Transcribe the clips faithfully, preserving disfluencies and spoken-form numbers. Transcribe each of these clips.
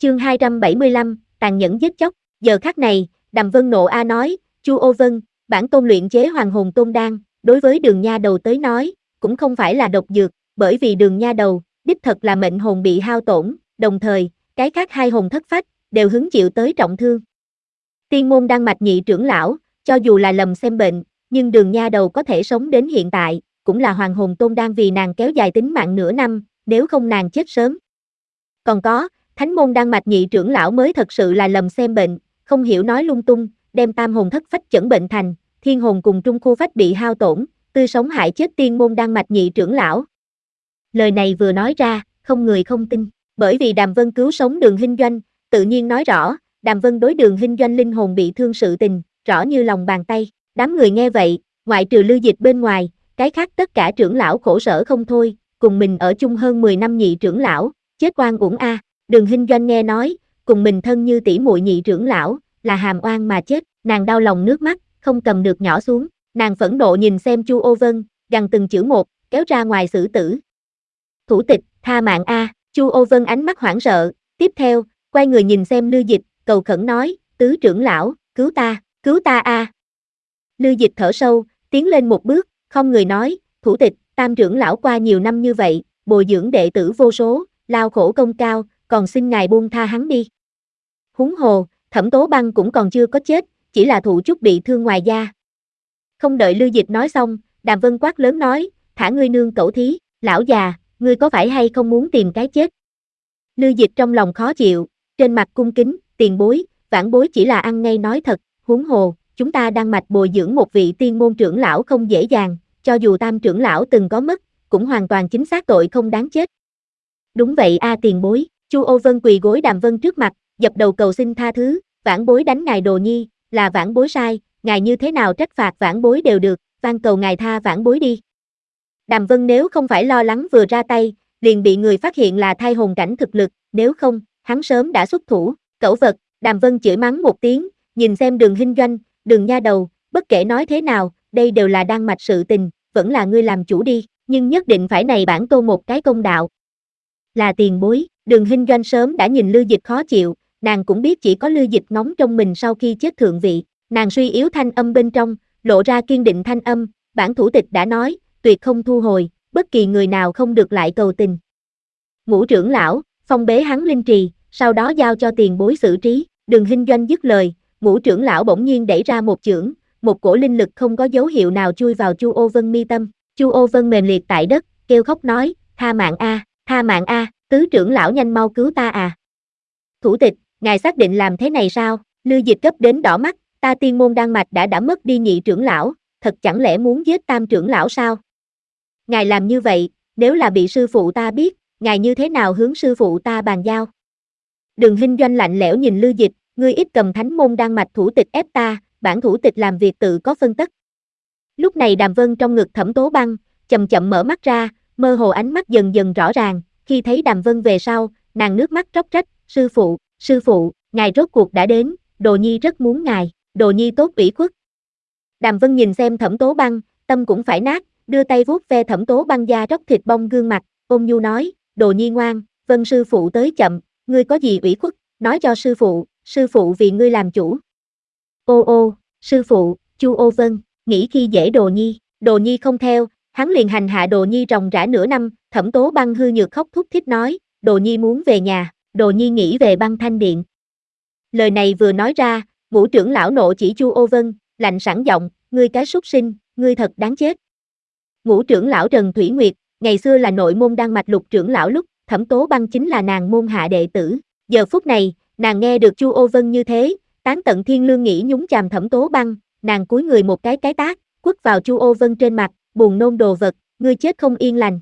Chương hai trăm bảy mươi lăm, tàn nhẫn giết chóc. Giờ khắc này, Đàm Vân nộ a nói, Chu Ô Vân, bản tôn luyện chế hoàng hồn tôn đan, đối với Đường nha đầu tới nói, cũng không phải là độc dược, bởi vì Đường nha đầu, đích thật là mệnh hồn bị hao tổn, đồng thời, cái khác hai hồn thất phách, đều hứng chịu tới trọng thương. Tiên môn đan mạch nhị trưởng lão, cho dù là lầm xem bệnh, nhưng Đường nha đầu có thể sống đến hiện tại, cũng là hoàng hồn tôn đan vì nàng kéo dài tính mạng nửa năm, nếu không nàng chết sớm. Còn có, thánh môn đan mạch nhị trưởng lão mới thật sự là lầm xem bệnh, không hiểu nói lung tung, đem tam hồn thất phách chẩn bệnh thành, thiên hồn cùng trung khu phách bị hao tổn, tươi sống hại chết tiên môn đan mạch nhị trưởng lão. Lời này vừa nói ra, không người không tin, bởi vì Đàm Vân cứu sống Đường Hinh Doanh, tự nhiên nói rõ, Đàm Vân đối Đường Hinh Doanh linh hồn bị thương sự tình, rõ như lòng bàn tay. Đám người nghe vậy, ngoại trừ Lưu Dịch bên ngoài, cái khác tất cả trưởng lão khổ sở không thôi, cùng mình ở chung hơn mười năm nhị trưởng lão, chết oan uổng a. Đường Hinh Doanh nghe nói, cùng mình thân như tỷ muội nhị trưởng lão, là hàm oan mà chết, nàng đau lòng nước mắt, không cầm được nhỏ xuống, nàng phẫn nộ nhìn xem Chu Ô Vân, gằn từng chữ một, kéo ra ngoài xử tử. Thủ tịch, tha mạng a. Chu Ô Vân ánh mắt hoảng sợ, tiếp theo, quay người nhìn xem Lưu Dịch, cầu khẩn nói, tứ trưởng lão, cứu ta, cứu ta a. Lưu Dịch thở sâu, tiến lên một bước, không người nói, thủ tịch, tam trưởng lão qua nhiều năm như vậy, bồi dưỡng đệ tử vô số, lao khổ công cao, còn xin ngài buông tha hắn đi. Huống hồ, Thẩm Tố Băng cũng còn chưa có chết, chỉ là thụ chút bị thương ngoài da. Không đợi Lưu Dịch nói xong, Đàm Vân quát lớn nói, thả ngươi nương cẩu thí, lão già, ngươi có phải hay không muốn tìm cái chết? Lưu Dịch trong lòng khó chịu, trên mặt cung kính, tiền bối, vãn bối chỉ là ăn ngay nói thật, huống hồ, chúng ta đang mạch bồi dưỡng một vị tiên môn trưởng lão không dễ dàng, cho dù tam trưởng lão từng có mất, cũng hoàn toàn chính xác tội không đáng chết. Đúng vậy a tiền bối, Chu Ô Vân quỳ gối Đàm Vân trước mặt, dập đầu cầu xin tha thứ, vãn bối đánh ngài đồ nhi, là vãn bối sai, ngài như thế nào trách phạt vãn bối đều được, van cầu ngài tha vãn bối đi. Đàm Vân nếu không phải lo lắng vừa ra tay, liền bị người phát hiện là thai hồn cảnh thực lực, nếu không, hắn sớm đã xuất thủ, cẩu vật, Đàm Vân chửi mắng một tiếng, nhìn xem Đường Hinh Doanh, Đường nha đầu, bất kể nói thế nào, đây đều là đan mạch sự tình, vẫn là ngươi làm chủ đi, nhưng nhất định phải này bản tôn một cái công đạo. Là tiền bối, Đường Hinh Doanh sớm đã nhìn Lưu Dịch khó chịu, nàng cũng biết chỉ có Lưu Dịch ngóng trong mình sau khi chết thượng vị, nàng suy yếu thanh âm bên trong, lộ ra kiên định thanh âm, bản thủ tịch đã nói, tuyệt không thu hồi, bất kỳ người nào không được lại cầu tình. Ngũ trưởng lão, phong bế hắn linh trì, sau đó giao cho tiền bối xử trí, Đường Hinh Doanh dứt lời, ngũ trưởng lão bỗng nhiên đẩy ra một chưởng, một cổ linh lực không có dấu hiệu nào chui vào Chu Ô Vân mi tâm, Chu Ô Vân mềm liệt tại đất, kêu khóc nói, tha mạng a, tha mạng a, tứ trưởng lão nhanh mau cứu ta à. Thủ tịch, ngài xác định làm thế này sao? Lưu Dịch cấp đến đỏ mắt, ta tiên môn đan mạch đã đã mất đi nhị trưởng lão, thật chẳng lẽ muốn giết tam trưởng lão sao? Ngài làm như vậy, nếu là bị sư phụ ta biết, ngài như thế nào hướng sư phụ ta bàn giao? Đường Hinh Doanh lạnh lẽo nhìn Lưu Dịch, ngươi ít cầm thánh môn đan mạch thủ tịch ép ta, bản thủ tịch làm việc tự có phân tất. Lúc này Đàm Vân trong ngực Thẩm Tố Băng, chậm chậm mở mắt ra, mơ hồ ánh mắt dần dần rõ ràng, khi thấy Đàm Vân về sau, nàng nước mắt róc rách, sư phụ, sư phụ, ngài rốt cuộc đã đến, đồ nhi rất muốn ngài, đồ nhi tốt ủy khuất. Đàm Vân nhìn xem Thẩm Tố Băng, tâm cũng phải nát, đưa tay vuốt ve Thẩm Tố Băng da róc thịt bong gương mặt, ôn nhu nói, đồ nhi ngoan, Vân sư phụ tới chậm, ngươi có gì ủy khuất, nói cho sư phụ, sư phụ vì ngươi làm chủ. Ô ô, sư phụ, Chu Ô Vân, nghĩ khi dễ đồ nhi, đồ nhi không theo, hắn liền hành hạ đồ nhi ròng rã nửa năm, Thẩm Tố Băng hư nhược khóc thút thít nói, đồ nhi muốn về nhà, đồ nhi nghĩ về băng thanh điện. Lời này vừa nói ra, ngũ trưởng lão nộ chỉ Chu Ô Vân, lạnh sẵn giọng, ngươi cái súc sinh, ngươi thật đáng chết. Ngũ trưởng lão Trần Thủy Nguyệt, ngày xưa là nội môn đan mạch lục trưởng lão lúc, Thẩm Tố Băng chính là nàng môn hạ đệ tử, giờ phút này, nàng nghe được Chu Ô Vân như thế, tán tận thiên lương nghĩ nhúng chàm Thẩm Tố Băng, nàng cúi người một cái cái tát, quất vào Chu Ô Vân trên mặt, buồn nôn đồ vật, ngươi chết không yên lành.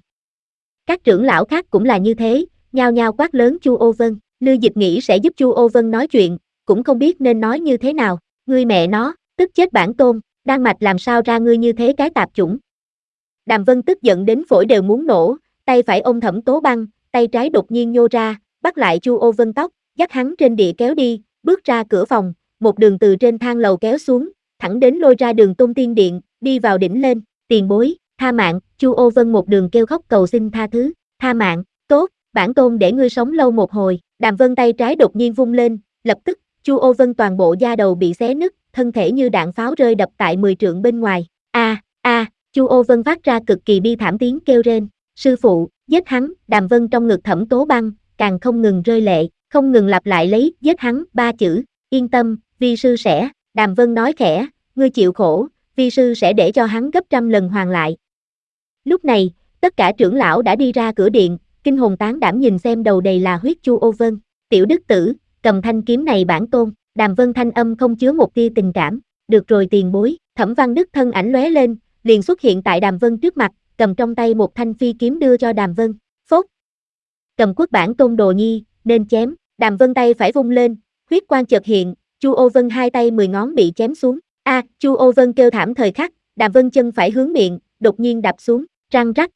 Các trưởng lão khác cũng là như thế, nhao nhao quát lớn Chu Ô Vân, Lưu Dịch nghĩ sẽ giúp Chu Ô Vân nói chuyện, cũng không biết nên nói như thế nào, ngươi mẹ nó, tức chết bản tôn, đan mạch làm sao ra ngươi như thế cái tạp chủng. Đàm Vân tức giận đến phổi đều muốn nổ, tay phải ôm Thẩm Tố Băng, tay trái đột nhiên nhô ra, bắt lại Chu Ô Vân tóc, dắt hắn trên địa kéo đi, bước ra cửa phòng, một đường từ trên thang lầu kéo xuống, thẳng đến lôi ra đường Tôn Tiên Điện, đi vào đỉnh lên, tiền bối, tha mạng, Chu Ô Vân một đường kêu khóc cầu xin tha thứ, tha mạng, tốt, bản tôn để ngươi sống lâu một hồi, Đàm Vân tay trái đột nhiên vung lên, lập tức, Chu Ô Vân toàn bộ da đầu bị xé nứt, thân thể như đạn pháo rơi đập tại mười trượng bên ngoài. A, a, Chu Ô Vân phát ra cực kỳ bi thảm tiếng kêu rên. Sư phụ, giết hắn. Đàm Vân trong ngực Thẩm Tố Băng, càng không ngừng rơi lệ, không ngừng lặp lại lấy giết hắn ba chữ. Yên tâm, vi sư sẽ. Đàm Vân nói khẽ, ngươi chịu khổ, vi sư sẽ để cho hắn gấp trăm lần hoàn lại. Lúc này, tất cả trưởng lão đã đi ra cửa điện, kinh hồn tán đảm nhìn xem đầu đầy là huyết Chu Ô Vân. Tiểu đức tử, cầm thanh kiếm này bản tôn. Đàm Vân thanh âm không chứa một tia tình cảm. Được rồi tiền bối. Thẩm Văn Đức thân ảnh lóe lên, liền xuất hiện tại Đàm Vân trước mặt, cầm trong tay một thanh phi kiếm đưa cho Đàm Vân. Phốt. Cầm quốc bản tôn đồ nhi, nên chém. Đàm Vân tay phải vung lên, huyết quang chợt hiện, Chu Ô Vân hai tay mười ngón bị chém xuống. A, à, Chu Ô Vân kêu thảm thời khắc, Đàm Vân chân phải hướng miệng, đột nhiên đạp xuống, răng rắc.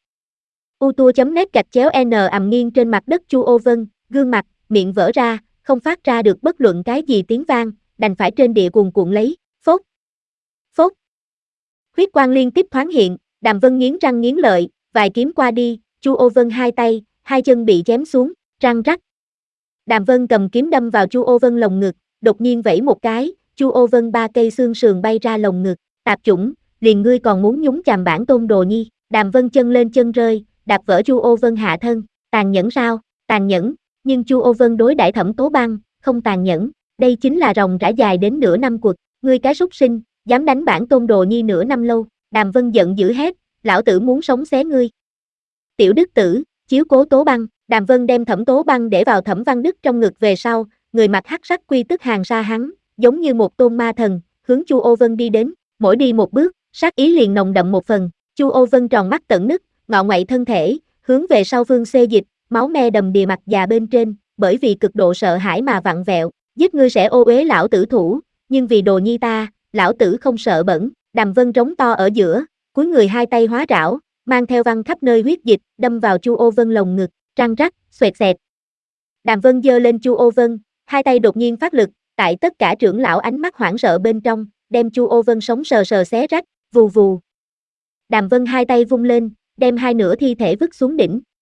utua.net gạch chéo n ầm nghiêng trên mặt đất Chu Ô Vân, gương mặt, miệng vỡ ra, không phát ra được bất luận cái gì tiếng vang, đành phải trên địa cuồn cuộn lấy, phốt, phốt. Huyết quang liên tiếp thoáng hiện, Đàm Vân nghiến răng nghiến lợi, vài kiếm qua đi, Chu Ô Vân hai tay, hai chân bị chém xuống, răng rắc. Đàm Vân cầm kiếm đâm vào Chu Ô Vân lồng ngực, đột nhiên vẫy một cái, Chu Ô Vân ba cây xương sườn bay ra lồng ngực, tạp chủng, liền ngươi còn muốn nhúng chàm bản tôn đồ nhi. Đàm Vân chân lên chân rơi, đạp vỡ Chu Ô Vân hạ thân, tàn nhẫn sao? Tàn nhẫn, nhưng Chu Ô Vân đối đãi Thẩm Tố Băng, không tàn nhẫn, đây chính là ròng rã dài đến nửa năm cuộc, ngươi cái súc sinh, dám đánh bản tôn đồ nhi nửa năm lâu. Đàm Vân giận dữ hét, lão tử muốn sống xé ngươi. Tiểu đức tử, chiếu cố Tố Băng. Đàm Vân đem Thẩm Tố Băng để vào Thẩm Văn Đức trong ngực về sau, người mặc hắc sắc quy tức hàng xa hắn, giống như một tôn ma thần, hướng Chu Ô Vân đi đến, mỗi đi một bước, sát ý liền nồng đậm một phần. Chu Ô Vân tròn mắt tận nứt, ngọ ngoậy thân thể, hướng về sau phương xê dịch, máu me đầm đìa mặt già bên trên, bởi vì cực độ sợ hãi mà vặn vẹo, giết ngươi sẽ ô uế lão tử thủ, nhưng vì đồ nhi ta, lão tử không sợ bẩn. Đàm Vân trống to ở giữa, cúi người hai tay hóa rảo, mang theo văng khắp nơi huyết dịch, đâm vào Chu Ô Vân lồng ngực, răng rắc, xoẹt xẹt. Đàm Vân giơ lên Chu Ô Vân, hai tay đột nhiên phát lực, tại tất cả trưởng lão ánh mắt hoảng sợ bên trong, đem Chu Ô Vân sống sờ sờ xé rách, vù vù. Đàm Vân hai tay vung lên, đem hai nửa thi thể vứt xuống đỉnh,